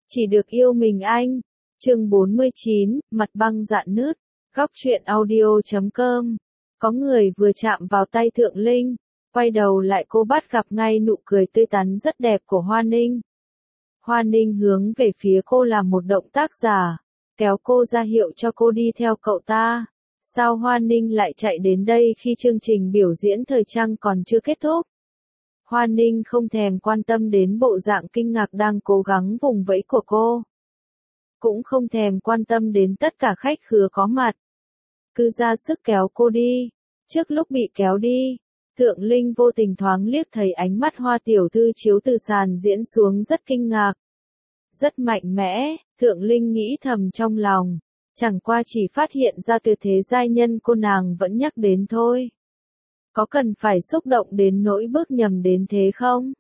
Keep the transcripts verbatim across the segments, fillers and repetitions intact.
Chỉ được yêu mình anh. Chương bốn mươi chín, mặt băng dạn nứt. Góc truyện audio chấm com. Có người vừa chạm vào tay Thượng Linh, quay đầu lại cô bắt gặp ngay nụ cười tươi tắn rất đẹp của Hoa Ninh. Hoa Ninh hướng về phía cô làm một động tác giả, kéo cô ra hiệu cho cô đi theo cậu ta. Sao Hoa Ninh lại chạy đến đây khi chương trình biểu diễn thời trang còn chưa kết thúc? Hoa Ninh không thèm quan tâm đến bộ dạng kinh ngạc đang cố gắng vùng vẫy của cô. Cũng không thèm quan tâm đến tất cả khách khứa có mặt. Cứ ra sức kéo cô đi. Trước lúc bị kéo đi, Thượng Linh vô tình thoáng liếc thấy ánh mắt Hoa tiểu thư chiếu từ sàn diễn xuống rất kinh ngạc. Rất mạnh mẽ, Thượng Linh nghĩ thầm trong lòng. Chẳng qua chỉ phát hiện ra tuyệt thế giai nhân cô nàng vẫn nhắc đến thôi. Có cần phải xúc động đến nỗi bước nhầm đến thế không?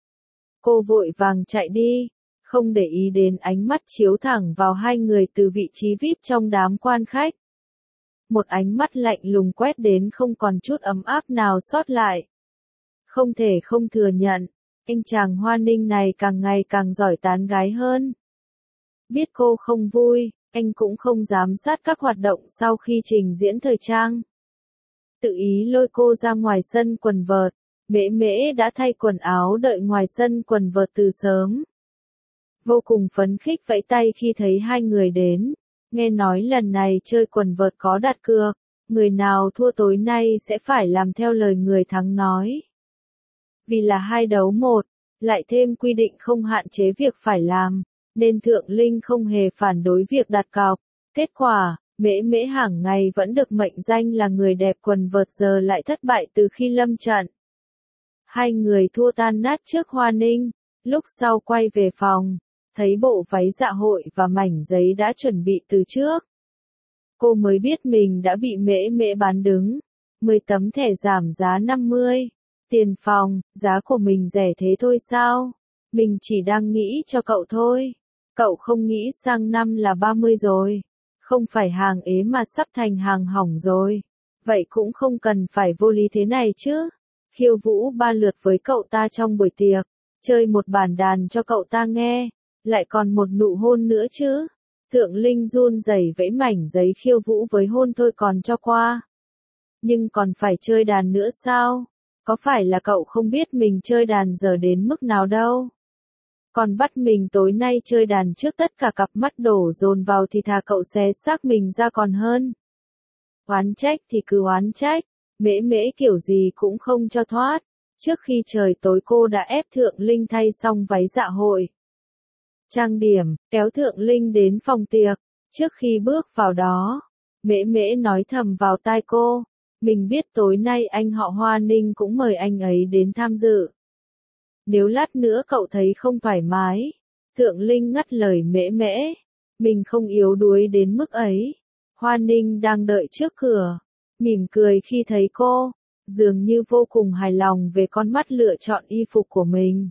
Cô vội vàng chạy đi, không để ý đến ánh mắt chiếu thẳng vào hai người từ vị trí vi ai pi trong đám quan khách. Một ánh mắt lạnh lùng quét đến không còn chút ấm áp nào sót lại. Không thể không thừa nhận, anh chàng Hoa Ninh này càng ngày càng giỏi tán gái hơn. Biết cô không vui, anh cũng không giám sát các hoạt động sau khi trình diễn thời trang. Tự ý lôi cô ra ngoài sân quần vợt, Mễ Mễ đã thay quần áo đợi ngoài sân quần vợt từ sớm. Vô cùng phấn khích vẫy tay khi thấy hai người đến, nghe nói lần này chơi quần vợt có đặt cược, người nào thua tối nay sẽ phải làm theo lời người thắng nói. Vì là hai đấu một, lại thêm quy định không hạn chế việc phải làm, nên Thượng Linh không hề phản đối việc đặt cọc. Kết quả, Mễ Mễ hàng ngày vẫn được mệnh danh là người đẹp quần vợt giờ lại thất bại từ khi lâm trận. Hai người thua tan nát trước Hoa Ninh, lúc sau quay về phòng, thấy bộ váy dạ hội và mảnh giấy đã chuẩn bị từ trước. Cô mới biết mình đã bị Mễ Mễ bán đứng. mười tấm thẻ giảm giá năm mươi. Tiền phòng, giá của mình rẻ thế thôi sao? Mình chỉ đang nghĩ cho cậu thôi. Cậu không nghĩ sang năm là ba mươi rồi. Không phải hàng ế mà sắp thành hàng hỏng rồi. Vậy cũng không cần phải vô lý thế này chứ. Khiêu vũ ba lượt với cậu ta trong buổi tiệc. Chơi một bản đàn cho cậu ta nghe. Lại còn một nụ hôn nữa chứ. Thượng Linh run rẩy vẫy mảnh giấy khiêu vũ với hôn thôi còn cho qua. Nhưng còn phải chơi đàn nữa sao? Có phải là cậu không biết mình chơi đàn giờ đến mức nào đâu? Còn bắt mình tối nay chơi đàn trước tất cả cặp mắt đổ dồn vào thì thà cậu xé xác mình ra còn hơn. Oán trách thì cứ oán trách, Mễ Mễ kiểu gì cũng không cho thoát. Trước khi trời tối cô đã ép Thượng Linh thay xong váy dạ hội. Trang điểm, kéo Thượng Linh đến phòng tiệc. Trước khi bước vào đó, Mễ Mễ nói thầm vào tai cô. Mình biết tối nay anh họ Hoa Ninh cũng mời anh ấy đến tham dự. Nếu lát nữa cậu thấy không thoải mái. Thượng Linh ngắt lời Mễ Mễ. Mình không yếu đuối đến mức ấy. Hoa Ninh đang đợi trước cửa. Mỉm cười khi thấy cô. Dường như vô cùng hài lòng về con mắt lựa chọn y phục của mình.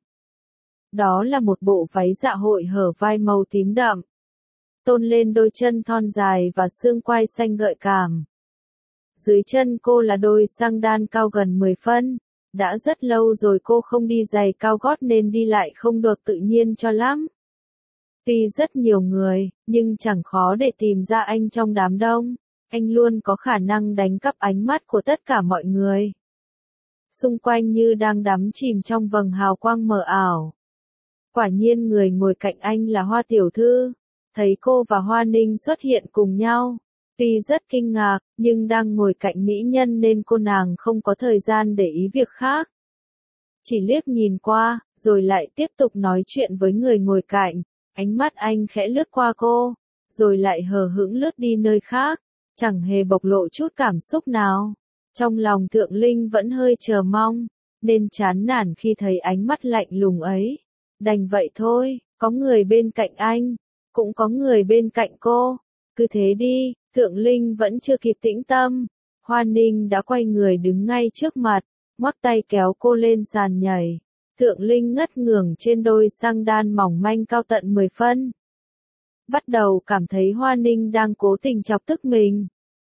Đó là một bộ váy dạ hội hở vai màu tím đậm. Tôn lên đôi chân thon dài và xương quai xanh gợi cảm. Dưới chân cô là đôi xăng đan cao gần mười phân. Đã rất lâu rồi cô không đi giày cao gót nên đi lại không được tự nhiên cho lắm. Tuy rất nhiều người, nhưng chẳng khó để tìm ra anh trong đám đông. Anh luôn có khả năng đánh cắp ánh mắt của tất cả mọi người. Xung quanh như đang đắm chìm trong vầng hào quang mờ ảo. Quả nhiên người ngồi cạnh anh là Hoa tiểu thư. Thấy cô và Hoa Ninh xuất hiện cùng nhau. Tuy rất kinh ngạc, nhưng đang ngồi cạnh mỹ nhân nên cô nàng không có thời gian để ý việc khác. Chỉ liếc nhìn qua, rồi lại tiếp tục nói chuyện với người ngồi cạnh. Ánh mắt anh khẽ lướt qua cô, rồi lại hờ hững lướt đi nơi khác, chẳng hề bộc lộ chút cảm xúc nào. Trong lòng Thượng Linh vẫn hơi chờ mong, nên chán nản khi thấy ánh mắt lạnh lùng ấy. Đành vậy thôi, có người bên cạnh anh, cũng có người bên cạnh cô. Cứ thế đi. Thượng Linh vẫn chưa kịp tĩnh tâm. Hoa Ninh đã quay người đứng ngay trước mặt, ngoắc tay kéo cô lên sàn nhảy. Thượng Linh ngất ngưởng trên đôi xăng đan mỏng manh cao tận mười phân. Bắt đầu cảm thấy Hoa Ninh đang cố tình chọc tức mình.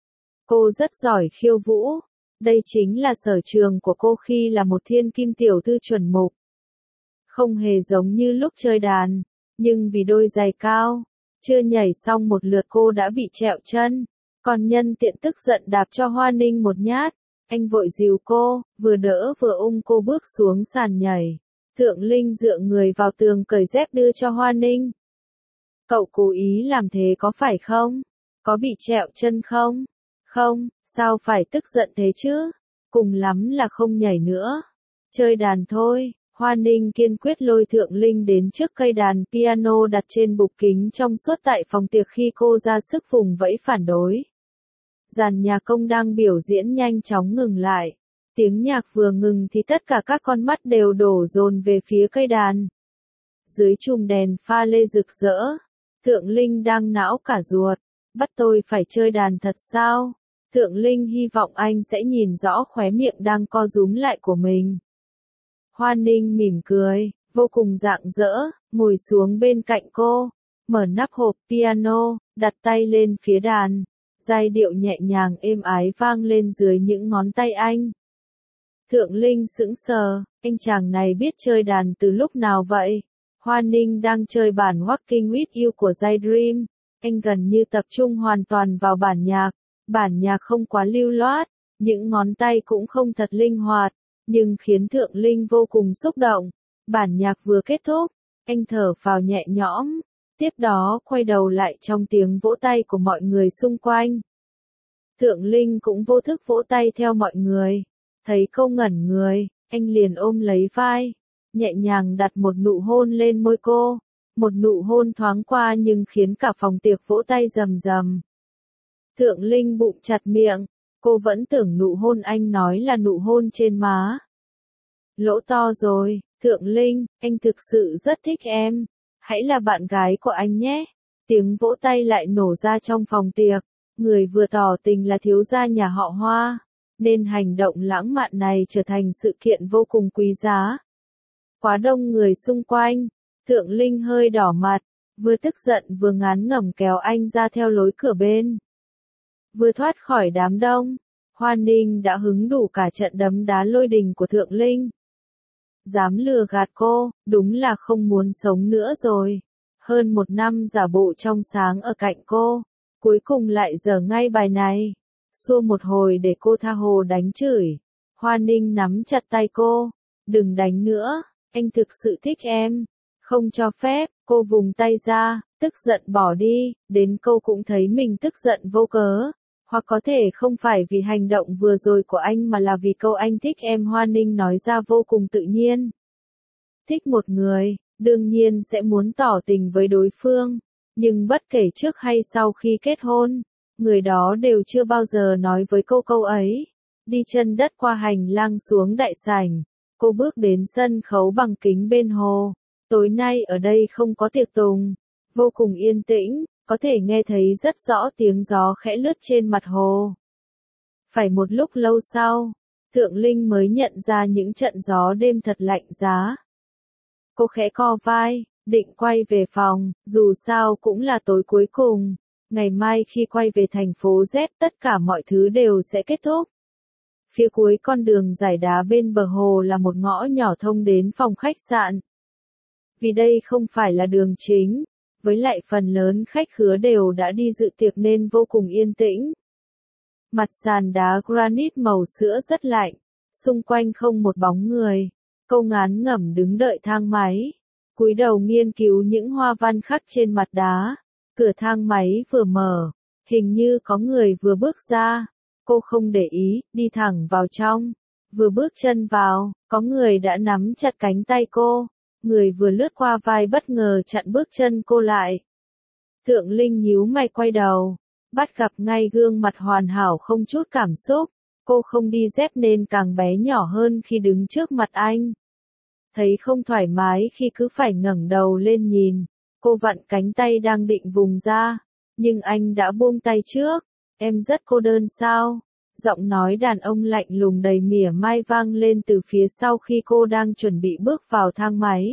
Cô rất giỏi khiêu vũ. Đây chính là sở trường của cô khi là một thiên kim tiểu thư chuẩn mục. Không hề giống như lúc chơi đàn. Nhưng vì đôi giày cao, chưa nhảy xong một lượt cô đã bị trẹo chân. Còn nhân tiện tức giận đạp cho Hoa Ninh một nhát. Anh vội dìu cô, vừa đỡ vừa ung cô bước xuống sàn nhảy. Thượng Linh dựa người vào tường cởi dép đưa cho Hoa Ninh. Cậu cố ý làm thế có phải không? Có bị trẹo chân không? Không, sao phải tức giận thế chứ? Cùng lắm là không nhảy nữa. Chơi đàn thôi. Hoa Ninh kiên quyết lôi Thượng Linh đến trước cây đàn piano đặt trên bục kính trong suốt tại phòng tiệc khi cô ra sức vùng vẫy phản đối. Dàn nhạc công đang biểu diễn nhanh chóng ngừng lại. Tiếng nhạc vừa ngừng thì tất cả các con mắt đều đổ dồn về phía cây đàn. Dưới chùm đèn pha lê rực rỡ, Thượng Linh đang não cả ruột. Bắt tôi phải chơi đàn thật sao? Thượng Linh hy vọng anh sẽ nhìn rõ khóe miệng đang co rúm lại của mình. Hoa Ninh mỉm cười, vô cùng rạng rỡ, ngồi xuống bên cạnh cô, mở nắp hộp piano, đặt tay lên phía đàn. Giai điệu nhẹ nhàng êm ái vang lên dưới những ngón tay anh. Thượng Linh sững sờ, anh chàng này biết chơi đàn từ lúc nào vậy? Hoa Ninh đang chơi bản Walking With You của Giai Dream. Anh gần như tập trung hoàn toàn vào bản nhạc. Bản nhạc không quá lưu loát, những ngón tay cũng không thật linh hoạt, nhưng khiến Thượng Linh vô cùng xúc động. Bản nhạc vừa kết thúc, anh thở phào nhẹ nhõm, tiếp đó quay đầu lại trong tiếng vỗ tay của mọi người xung quanh. Thượng Linh cũng vô thức vỗ tay theo mọi người. Thấy cô ngẩn người, anh liền ôm lấy vai, nhẹ nhàng đặt một nụ hôn lên môi cô. Một nụ hôn thoáng qua nhưng khiến cả phòng tiệc vỗ tay rầm rầm. Thượng Linh bụng chặt miệng, cô vẫn tưởng nụ hôn anh nói là nụ hôn trên má. Lỗ to rồi, Thượng Linh, anh thực sự rất thích em. Hãy là bạn gái của anh nhé. Tiếng vỗ tay lại nổ ra trong phòng tiệc. Người vừa tỏ tình là thiếu gia nhà họ Hoa, nên hành động lãng mạn này trở thành sự kiện vô cùng quý giá. Quá đông người xung quanh, Thượng Linh hơi đỏ mặt, vừa tức giận vừa ngán ngẩm kéo anh ra theo lối cửa bên. Vừa thoát khỏi đám đông, Hoa Ninh đã hứng đủ cả trận đấm đá lôi đình của Thượng Linh. Dám lừa gạt cô, đúng là không muốn sống nữa rồi. Hơn một năm giả bộ trong sáng ở cạnh cô, cuối cùng lại dở ngay bài này. Xua một hồi để cô tha hồ đánh chửi. Hoa Ninh nắm chặt tay cô, đừng đánh nữa, anh thực sự thích em. Không cho phép, cô vùng tay ra, tức giận bỏ đi, đến câu cũng thấy mình tức giận vô cớ. Hoặc có thể không phải vì hành động vừa rồi của anh mà là vì câu anh thích em Hoa Ninh nói ra vô cùng tự nhiên. Thích một người, đương nhiên sẽ muốn tỏ tình với đối phương, nhưng bất kể trước hay sau khi kết hôn, người đó đều chưa bao giờ nói với cô câu ấy. Đi chân đất qua hành lang xuống đại sảnh, cô bước đến sân khấu bằng kính bên hồ. Tối nay ở đây không có tiệc tùng, vô cùng yên tĩnh, có thể nghe thấy rất rõ tiếng gió khẽ lướt trên mặt hồ. Phải một lúc lâu sau, Thượng Linh mới nhận ra những trận gió đêm thật lạnh giá. Cô khẽ co vai, định quay về phòng, dù sao cũng là tối cuối cùng. Ngày mai khi quay về thành phố Z tất cả mọi thứ đều sẽ kết thúc. Phía cuối con đường dải đá bên bờ hồ là một ngõ nhỏ thông đến phòng khách sạn. Vì đây không phải là đường chính, với lại phần lớn khách khứa đều đã đi dự tiệc nên vô cùng yên tĩnh. Mặt sàn đá granite màu sữa rất lạnh, xung quanh không một bóng người. Cô ngán ngẩm đứng đợi thang máy, cúi đầu nghiên cứu những hoa văn khắc trên mặt đá. Cửa thang máy vừa mở, hình như có người vừa bước ra. Cô không để ý, đi thẳng vào trong. Vừa bước chân vào, có người đã nắm chặt cánh tay cô. Người vừa lướt qua vai bất ngờ chặn bước chân cô lại. Thượng Linh nhíu mày quay đầu, bắt gặp ngay gương mặt hoàn hảo không chút cảm xúc. Cô không đi dép nên càng bé nhỏ hơn khi đứng trước mặt anh. Thấy không thoải mái khi cứ phải ngẩng đầu lên nhìn. Cô vặn cánh tay đang định vùng ra, nhưng anh đã buông tay trước. Em rất cô đơn sao? Giọng nói đàn ông lạnh lùng đầy mỉa mai vang lên từ phía sau khi cô đang chuẩn bị bước vào thang máy.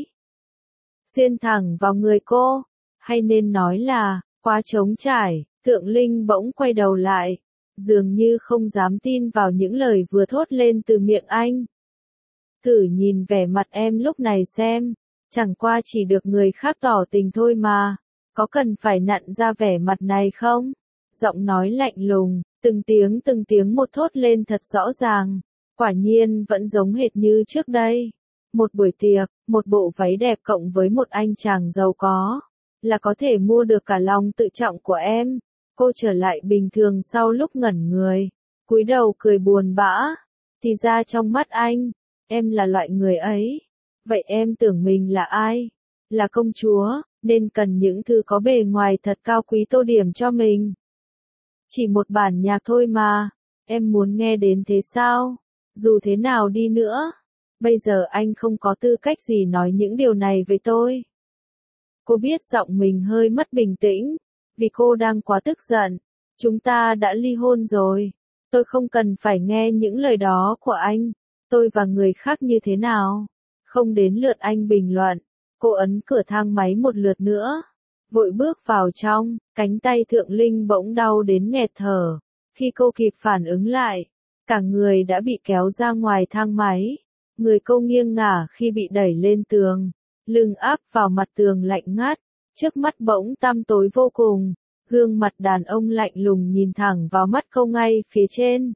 Xuyên thẳng vào người cô, hay nên nói là, quá trống trải. Thượng Linh bỗng quay đầu lại, dường như không dám tin vào những lời vừa thốt lên từ miệng anh. Thử nhìn vẻ mặt em lúc này xem, Chẳng qua chỉ được người khác tỏ tình thôi mà, có cần phải nặn ra vẻ mặt này không? Giọng nói lạnh lùng, từng tiếng từng tiếng một thốt lên thật rõ ràng, quả nhiên vẫn giống hệt như trước đây. Một buổi tiệc, một bộ váy đẹp cộng với một anh chàng giàu có, là có thể mua được cả lòng tự trọng của em. Cô trở lại bình thường sau lúc ngẩn người, cúi đầu cười buồn bã. Thì ra trong mắt anh, em là loại người ấy. Vậy em tưởng mình là ai? Là công chúa, nên cần những thứ có bề ngoài thật cao quý tô điểm cho mình. Chỉ một bản nhạc thôi mà, em muốn nghe đến thế sao? Dù thế nào đi nữa, bây giờ anh không có tư cách gì nói những điều này với tôi. Cô biết giọng mình hơi mất bình tĩnh, vì cô đang quá tức giận. Chúng ta đã ly hôn rồi. Tôi không cần phải nghe những lời đó của anh. Tôi và người khác như thế nào? Không đến lượt anh bình luận. Cô ấn cửa thang máy một lượt nữa. Vội bước vào trong, cánh tay Thượng Linh bỗng đau đến nghẹt thở. Khi cô kịp phản ứng lại, cả người đã bị kéo ra ngoài thang máy. Người cô nghiêng ngả khi bị đẩy lên tường. Lưng áp vào mặt tường lạnh ngắt. Trước mắt bỗng tăm tối vô cùng. Gương mặt đàn ông lạnh lùng nhìn thẳng vào mắt cô ngay phía trên.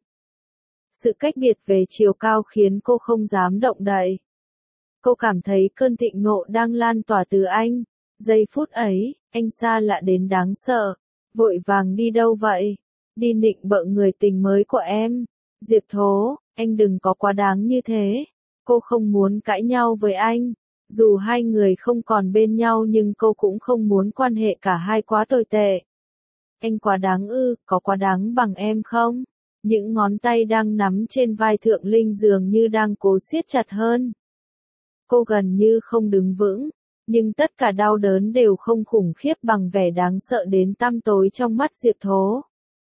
Sự cách biệt về chiều cao khiến cô không dám động đậy. Cô cảm thấy cơn thịnh nộ đang lan tỏa từ anh. Giây phút ấy, anh xa lạ đến đáng sợ. Vội vàng đi đâu vậy? Đi nịnh bợ người tình mới của em. Diệp Thố, anh đừng có quá đáng như thế. Cô không muốn cãi nhau với anh. Dù hai người không còn bên nhau nhưng cô cũng không muốn quan hệ cả hai quá tồi tệ. Anh quá đáng ư, có quá đáng bằng em không? Những ngón tay đang nắm trên vai Thượng Linh dường như đang cố siết chặt hơn. Cô gần như không đứng vững, nhưng tất cả đau đớn đều không khủng khiếp bằng vẻ đáng sợ đến tăm tối trong mắt Diệp Thố.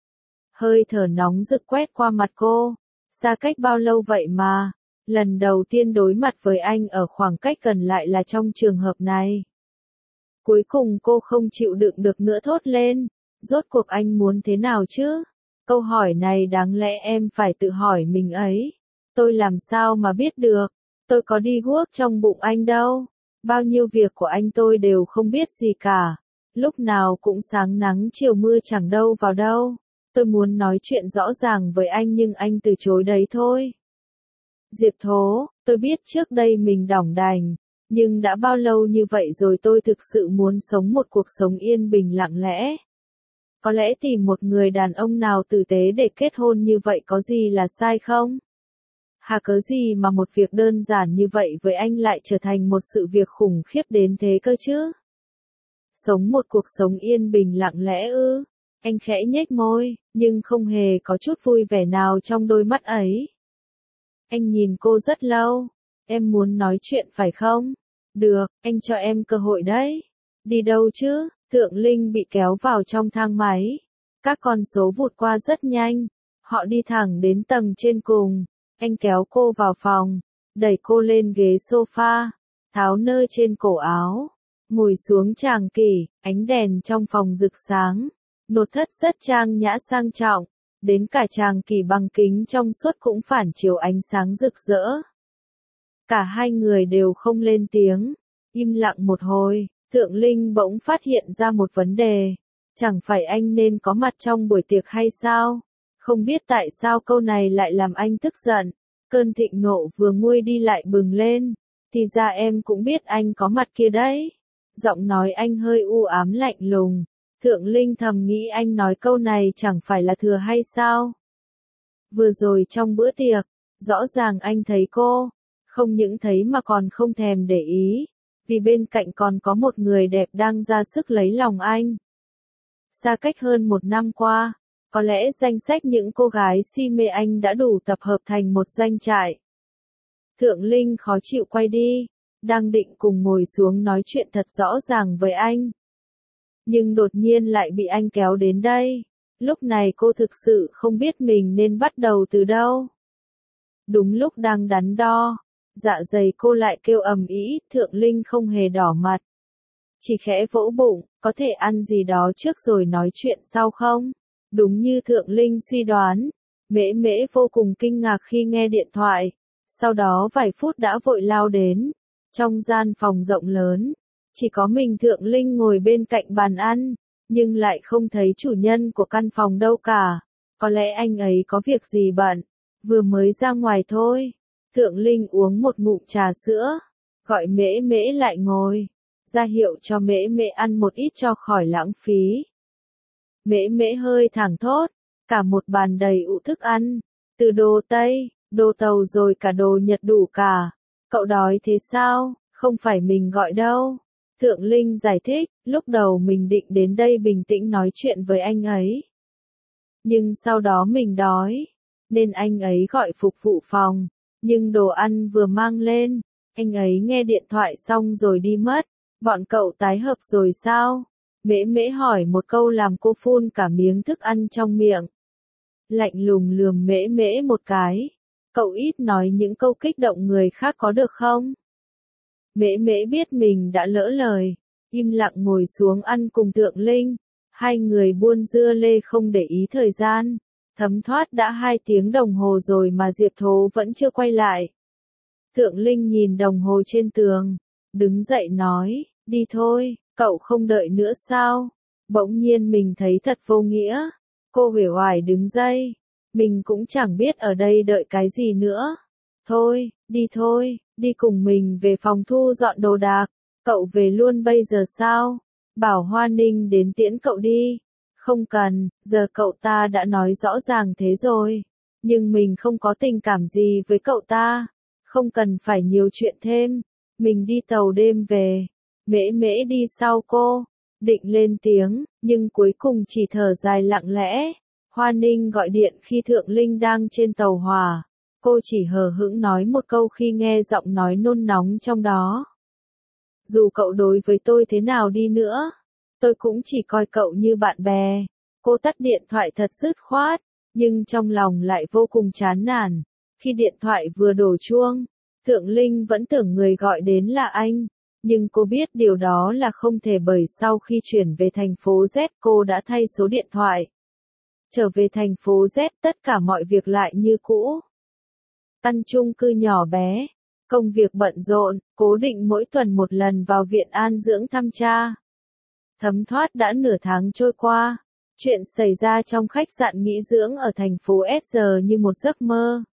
Hơi thở nóng rực quét qua mặt cô. Xa cách bao lâu vậy mà? Lần đầu tiên đối mặt với anh ở khoảng cách gần lại là trong trường hợp này. Cuối cùng cô không chịu đựng được nữa thốt lên. Rốt cuộc anh muốn thế nào chứ? Câu hỏi này đáng lẽ em phải tự hỏi mình ấy. Tôi làm sao mà biết được? Tôi có đi guốc trong bụng anh đâu. Bao nhiêu việc của anh tôi đều không biết gì cả. Lúc nào cũng sáng nắng chiều mưa chẳng đâu vào đâu. Tôi muốn nói chuyện rõ ràng với anh nhưng anh từ chối đấy thôi. Diệp Thố, tôi biết trước đây mình đỏng đành, nhưng đã bao lâu như vậy rồi tôi thực sự muốn sống một cuộc sống yên bình lặng lẽ. Có lẽ tìm một người đàn ông nào tử tế để kết hôn như vậy có gì là sai không? Hà cớ gì mà một việc đơn giản như vậy với anh lại trở thành một sự việc khủng khiếp đến thế cơ chứ? Sống một cuộc sống yên bình lặng lẽ ư? Anh khẽ nhếch môi, nhưng không hề có chút vui vẻ nào trong đôi mắt ấy. Anh nhìn cô rất lâu. Em muốn nói chuyện phải không? Được, anh cho em cơ hội đấy. Đi đâu chứ? Thượng Linh bị kéo vào trong thang máy. Các con số vụt qua rất nhanh. Họ đi thẳng đến tầng trên cùng. Anh kéo cô vào phòng, đẩy cô lên ghế sofa, tháo nơ trên cổ áo, ngồi xuống tràng kỷ, ánh đèn trong phòng rực sáng. Nội thất rất trang nhã sang trọng, đến cả tràng kỷ bằng kính trong suốt cũng phản chiếu ánh sáng rực rỡ. Cả hai người đều không lên tiếng, im lặng một hồi. Thượng Linh bỗng phát hiện ra một vấn đề. Chẳng phải anh nên có mặt trong buổi tiệc hay sao? Không biết tại sao câu này lại làm anh tức giận. Cơn thịnh nộ vừa nguôi đi lại bừng lên. Thì ra em cũng biết anh có mặt kia đấy. Giọng nói anh hơi u ám lạnh lùng. Thượng Linh thầm nghĩ anh nói câu này chẳng phải là thừa hay sao? Vừa rồi trong bữa tiệc, rõ ràng anh thấy cô. Không những thấy mà còn không thèm để ý. Vì bên cạnh còn có một người đẹp đang ra sức lấy lòng anh. Xa cách hơn một năm qua, có lẽ danh sách những cô gái si mê anh đã đủ tập hợp thành một doanh trại. Thượng Linh khó chịu quay đi, đang định cùng ngồi xuống nói chuyện thật rõ ràng với anh. Nhưng đột nhiên lại bị anh kéo đến đây. Lúc này cô thực sự không biết mình nên bắt đầu từ đâu. Đúng lúc đang đắn đo, dạ dày cô lại kêu ầm ĩ. Thượng Linh không hề đỏ mặt, chỉ khẽ vỗ bụng. Có thể ăn gì đó trước rồi nói chuyện sau không? Đúng như Thượng Linh suy đoán, Mễ Mễ vô cùng kinh ngạc khi nghe điện thoại. Sau đó vài phút đã vội lao đến, Trong gian phòng rộng lớn, chỉ có mình Thượng Linh ngồi bên cạnh bàn ăn, nhưng lại không thấy chủ nhân của căn phòng đâu cả. Có lẽ anh ấy có việc gì bận, vừa mới ra ngoài thôi. Thượng Linh uống một ngụm trà sữa, gọi Mễ Mễ lại ngồi, ra hiệu cho Mễ Mễ ăn một ít cho khỏi lãng phí. Mễ Mễ hơi thảng thốt, cả một bàn đầy ụ thức ăn, từ đồ Tây, đồ Tàu rồi cả đồ Nhật đủ cả. Cậu đói thế sao? Không phải mình gọi đâu. Thượng Linh giải thích, lúc đầu mình định đến đây bình tĩnh nói chuyện với anh ấy. Nhưng sau đó mình đói, nên anh ấy gọi phục vụ phòng, nhưng đồ ăn vừa mang lên, anh ấy nghe điện thoại xong rồi đi mất. Bọn cậu tái hợp rồi sao? Mễ Mễ hỏi một câu làm cô phun cả miếng thức ăn trong miệng. Lạnh lùng lườm Mễ Mễ một cái. Cậu ít nói những câu kích động người khác có được không? Mễ Mễ biết mình đã lỡ lời, im lặng ngồi xuống ăn cùng Thượng Linh. Hai người buôn dưa lê không để ý thời gian. Thấm thoát đã hai tiếng đồng hồ rồi mà Diệp Thố vẫn chưa quay lại. Thượng Linh nhìn đồng hồ trên tường, đứng dậy nói, đi thôi, cậu không đợi nữa sao? Bỗng nhiên mình thấy thật vô nghĩa. Cô uể oải đứng dậy, mình cũng chẳng biết ở đây đợi cái gì nữa. Thôi, đi thôi, đi cùng mình về phòng thu dọn đồ đạc. Cậu về luôn bây giờ sao? Bảo Hoa Ninh đến tiễn cậu đi. Không cần, giờ cậu ta đã nói rõ ràng thế rồi. Nhưng mình không có tình cảm gì với cậu ta. Không cần phải nhiều chuyện thêm. Mình đi tàu đêm về. Mễ Mễ đi sau cô. Định lên tiếng, nhưng cuối cùng chỉ thở dài lặng lẽ. Hoa Ninh gọi điện khi Thượng Linh đang trên tàu hỏa. Cô chỉ hờ hững nói một câu khi nghe giọng nói nôn nóng trong đó. Dù cậu đối với tôi thế nào đi nữa, tôi cũng chỉ coi cậu như bạn bè. Cô tắt điện thoại thật dứt khoát, nhưng trong lòng lại vô cùng chán nản. Khi điện thoại vừa đổ chuông, Thượng Linh vẫn tưởng người gọi đến là anh, nhưng cô biết điều đó là không thể bởi sau khi chuyển về thành phố Z cô đã thay số điện thoại. Trở về thành phố Z tất cả mọi việc lại như cũ. Căn chung cư nhỏ bé, công việc bận rộn, cố định mỗi tuần một lần vào viện an dưỡng thăm cha. Thấm thoát đã nửa tháng trôi qua, chuyện xảy ra trong khách sạn nghỉ dưỡng ở thành phố S giờ như một giấc mơ.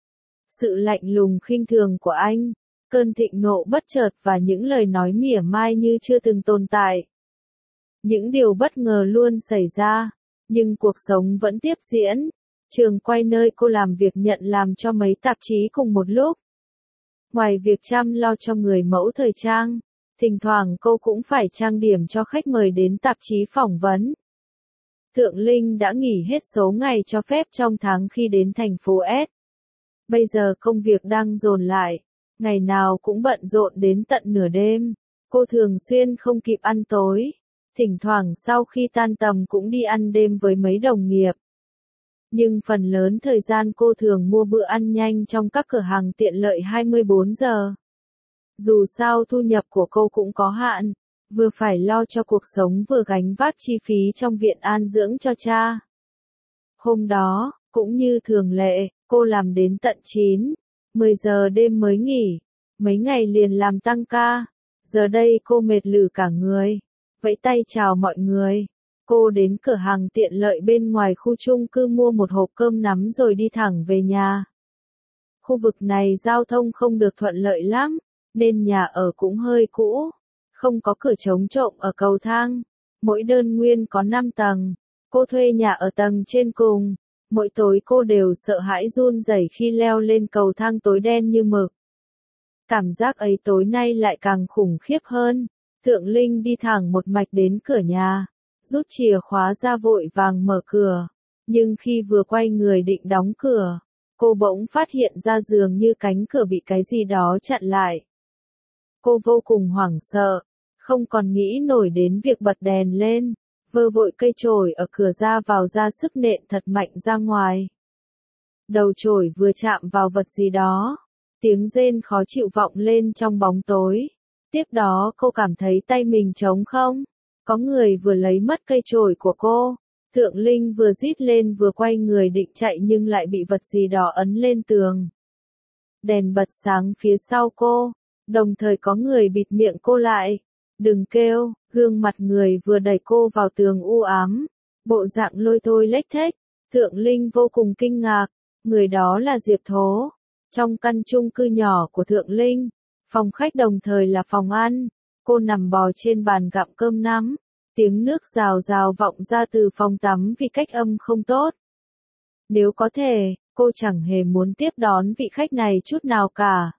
Sự lạnh lùng khinh thường của anh, cơn thịnh nộ bất chợt và những lời nói mỉa mai như chưa từng tồn tại. Những điều bất ngờ luôn xảy ra, nhưng cuộc sống vẫn tiếp diễn. Trường quay nơi cô làm việc nhận làm cho mấy tạp chí cùng một lúc. Ngoài việc chăm lo cho người mẫu thời trang, thỉnh thoảng cô cũng phải trang điểm cho khách mời đến tạp chí phỏng vấn. Thượng Linh đã nghỉ hết số ngày cho phép trong tháng khi đến thành phố S. Bây giờ công việc đang dồn lại, ngày nào cũng bận rộn đến tận nửa đêm. Cô thường xuyên không kịp ăn tối, thỉnh thoảng sau khi tan tầm cũng đi ăn đêm với mấy đồng nghiệp. Nhưng phần lớn thời gian cô thường mua bữa ăn nhanh trong các cửa hàng tiện lợi hai mươi bốn giờ. Dù sao thu nhập của cô cũng có hạn, vừa phải lo cho cuộc sống vừa gánh vác chi phí trong viện an dưỡng cho cha. Hôm đó, cũng như thường lệ, cô làm đến tận chín, mười giờ đêm mới nghỉ, mấy ngày liền làm tăng ca. Giờ đây cô mệt lử cả người, vẫy tay chào mọi người. Cô đến cửa hàng tiện lợi bên ngoài khu chung cư mua một hộp cơm nắm rồi đi thẳng về nhà. Khu vực này giao thông không được thuận lợi lắm, nên nhà ở cũng hơi cũ, không có cửa chống trộm ở cầu thang. Mỗi đơn nguyên có năm tầng, cô thuê nhà ở tầng trên cùng. Mỗi tối cô đều sợ hãi run rẩy khi leo lên cầu thang tối đen như mực. Cảm giác ấy tối nay lại càng khủng khiếp hơn. Thượng Linh đi thẳng một mạch đến cửa nhà, rút chìa khóa ra vội vàng mở cửa. Nhưng khi vừa quay người định đóng cửa, cô bỗng phát hiện ra dường như cánh cửa bị cái gì đó chặn lại. Cô vô cùng hoảng sợ, không còn nghĩ nổi đến việc bật đèn lên, vơ vội cây chổi ở cửa ra vào ra sức nện thật mạnh ra ngoài. Đầu chổi vừa chạm vào vật gì đó, tiếng rên khó chịu vọng lên trong bóng tối. Tiếp đó cô cảm thấy tay mình trống không, có người vừa lấy mất cây chổi của cô. Thượng Linh vừa rít lên vừa quay người định chạy nhưng lại bị vật gì đó ấn lên tường. Đèn bật sáng phía sau cô, Đồng thời có người bịt miệng cô lại. Đừng kêu, gương mặt người vừa đẩy cô vào tường u ám. Bộ dạng lôi thôi lếch thếch. Thượng Linh vô cùng kinh ngạc. Người đó là Diệp Thố. Trong căn chung cư nhỏ của Thượng Linh, phòng khách đồng thời là phòng ăn. Cô nằm bò trên bàn gặm cơm nắm. Tiếng nước rào rào vọng ra từ phòng tắm vì cách âm không tốt. Nếu có thể, cô chẳng hề muốn tiếp đón vị khách này chút nào cả.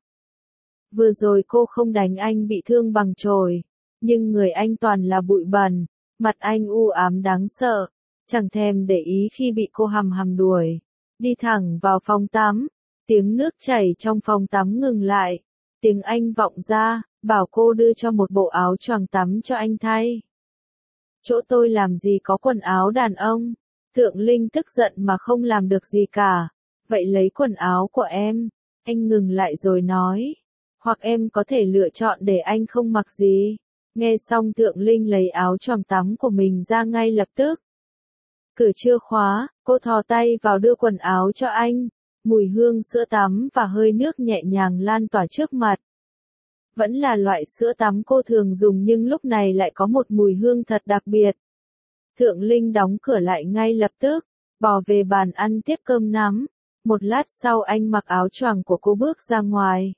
Vừa rồi cô không đánh anh bị thương bằng chổi, nhưng người anh toàn là bụi bẩn, mặt anh u ám đáng sợ, chẳng thèm để ý khi bị cô hằm hằm đuổi. Đi thẳng vào phòng tắm, tiếng nước chảy trong phòng tắm ngừng lại, tiếng anh vọng ra, bảo cô đưa cho một bộ áo choàng tắm cho anh thay. Chỗ tôi làm gì có quần áo đàn ông? Thượng Linh tức giận mà không làm được gì cả. Vậy lấy quần áo của em. Anh ngừng lại rồi nói. Hoặc em có thể lựa chọn để anh không mặc gì. Nghe xong Thượng Linh lấy áo choàng tắm của mình ra ngay lập tức. Cửa chưa khóa, cô thò tay vào đưa quần áo cho anh. Mùi hương sữa tắm và hơi nước nhẹ nhàng lan tỏa trước mặt. Vẫn là loại sữa tắm cô thường dùng nhưng lúc này lại có một mùi hương thật đặc biệt. Thượng Linh đóng cửa lại ngay lập tức, bỏ về bàn ăn tiếp cơm nắm. Một lát sau anh mặc áo choàng của cô bước ra ngoài.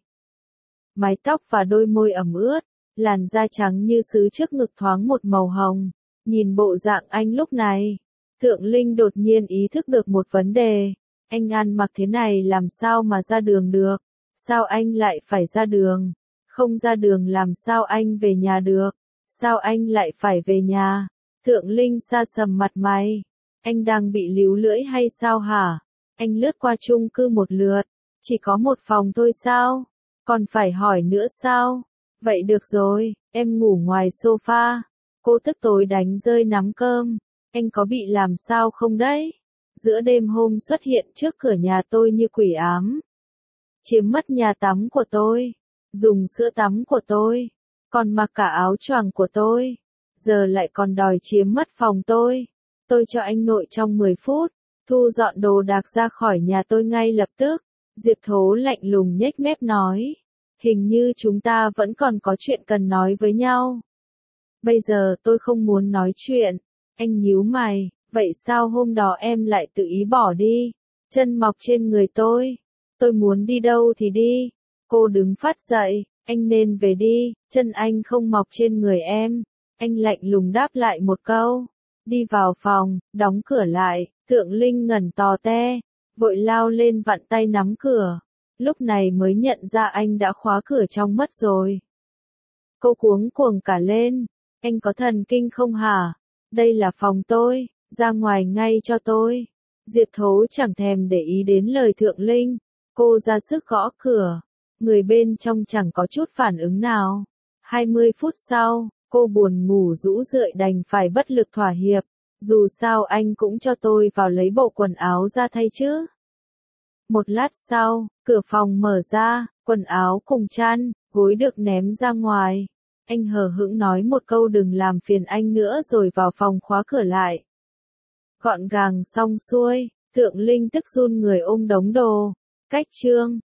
Mái tóc và đôi môi ẩm ướt, làn da trắng như sứ trước ngực thoáng một màu hồng. Nhìn bộ dạng anh lúc này, Thượng Linh đột nhiên ý thức được một vấn đề. Anh ăn mặc thế này làm sao mà ra đường được? Sao anh lại phải ra đường? Không ra đường làm sao anh về nhà được? Sao anh lại phải về nhà? Thượng Linh sa sầm mặt mày. Anh đang bị líu lưỡi hay sao hả? Anh lướt qua chung cư một lượt. Chỉ có một phòng thôi sao? Còn phải hỏi nữa sao? Vậy được rồi, em ngủ ngoài sofa. Cô tức tối đánh rơi nắm cơm. Anh có bị làm sao không đấy? Giữa đêm hôm xuất hiện trước cửa nhà tôi như quỷ ám. Chiếm mất nhà tắm của tôi. Dùng sữa tắm của tôi. Còn mặc cả áo choàng của tôi. Giờ lại còn đòi chiếm mất phòng tôi. Tôi cho anh nội trong mười phút. Thu dọn đồ đạc ra khỏi nhà tôi ngay lập tức. Diệp Thố lạnh lùng nhếch mép nói. Hình như chúng ta vẫn còn có chuyện cần nói với nhau. Bây giờ tôi không muốn nói chuyện. Anh nhíu mày. Vậy sao hôm đó em lại tự ý bỏ đi? Chân mọc trên người tôi. Tôi muốn đi đâu thì đi. Cô đứng phát dậy. Anh nên về đi. Chân anh không mọc trên người em. Anh lạnh lùng đáp lại một câu. Đi vào phòng, đóng cửa lại. Thượng Linh ngẩn tò te. Vội lao lên vặn tay nắm cửa. Lúc này mới nhận ra anh đã khóa cửa trong mất rồi. Cô cuống cuồng cả lên. Anh có thần kinh không hả? Đây là phòng tôi. Ra ngoài ngay cho tôi. Diệp Thố chẳng thèm để ý đến lời Thượng Linh. Cô ra sức gõ cửa. Người bên trong chẳng có chút phản ứng nào. hai mươi phút sau, cô buồn ngủ rũ rượi đành phải bất lực thỏa hiệp. Dù sao anh cũng cho tôi vào lấy bộ quần áo ra thay chứ. Một lát sau, cửa phòng mở ra, quần áo cùng chăn, gối được ném ra ngoài. Anh hờ hững nói một câu đừng làm phiền anh nữa rồi vào phòng khóa cửa lại. Gọn gàng xong xuôi, Thượng Linh tức run người ôm đống đồ. Cách chương